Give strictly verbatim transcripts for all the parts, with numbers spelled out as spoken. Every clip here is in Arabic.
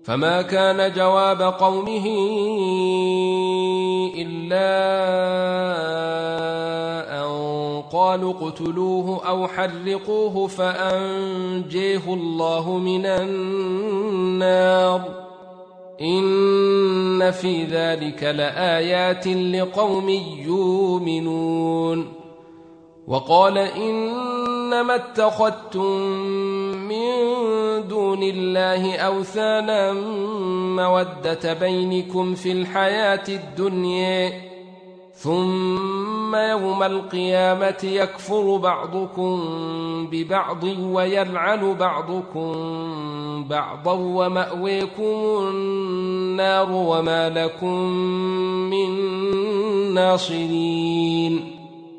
فما كان جواب قومه إلا أن قالوا اقتلوه أو حرقوه فأنجيه الله من النار إن في ذلك لآيات لقوم يؤمنون. وقال إنما اتخذتم من دون الله أوثانا مودة بينكم في الحياة الدنيا ثم يوم القيامة يكفر بعضكم ببعض ويلعن بعضكم بعضا ومأويكم النار وما لكم من ناصرين.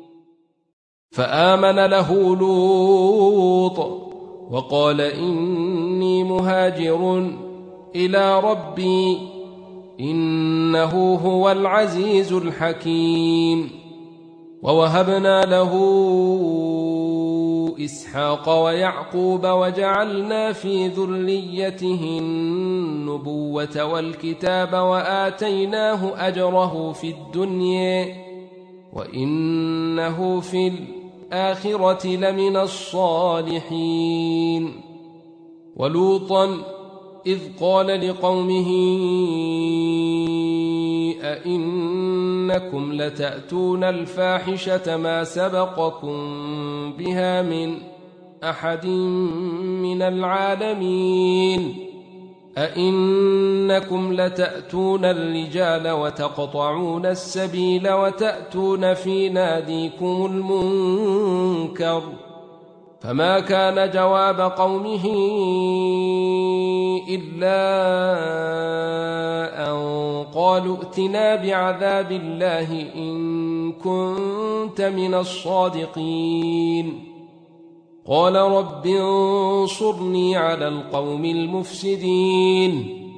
فآمن له لوط وقال إني مهاجر إلى ربي إنه هو العزيز الحكيم. ووهبنا له إسحاق ويعقوب وجعلنا في ذريته النبوة والكتاب وآتيناه أجره في الدنيا وإنه في الآخرة لمن الصالحين. ولوطا إذ قال لقومه أئنكم لتأتون الفاحشة ما سبقكم بها من أحد من العالمين أئنكم لتأتون الرجال وتقطعون السبيل وتأتون في ناديكم المنكر. فما كان جواب قومه إلا أن قالوا ائتنا بعذاب الله إن كنت من الصادقين. قال رب انصرني على القوم المفسدين.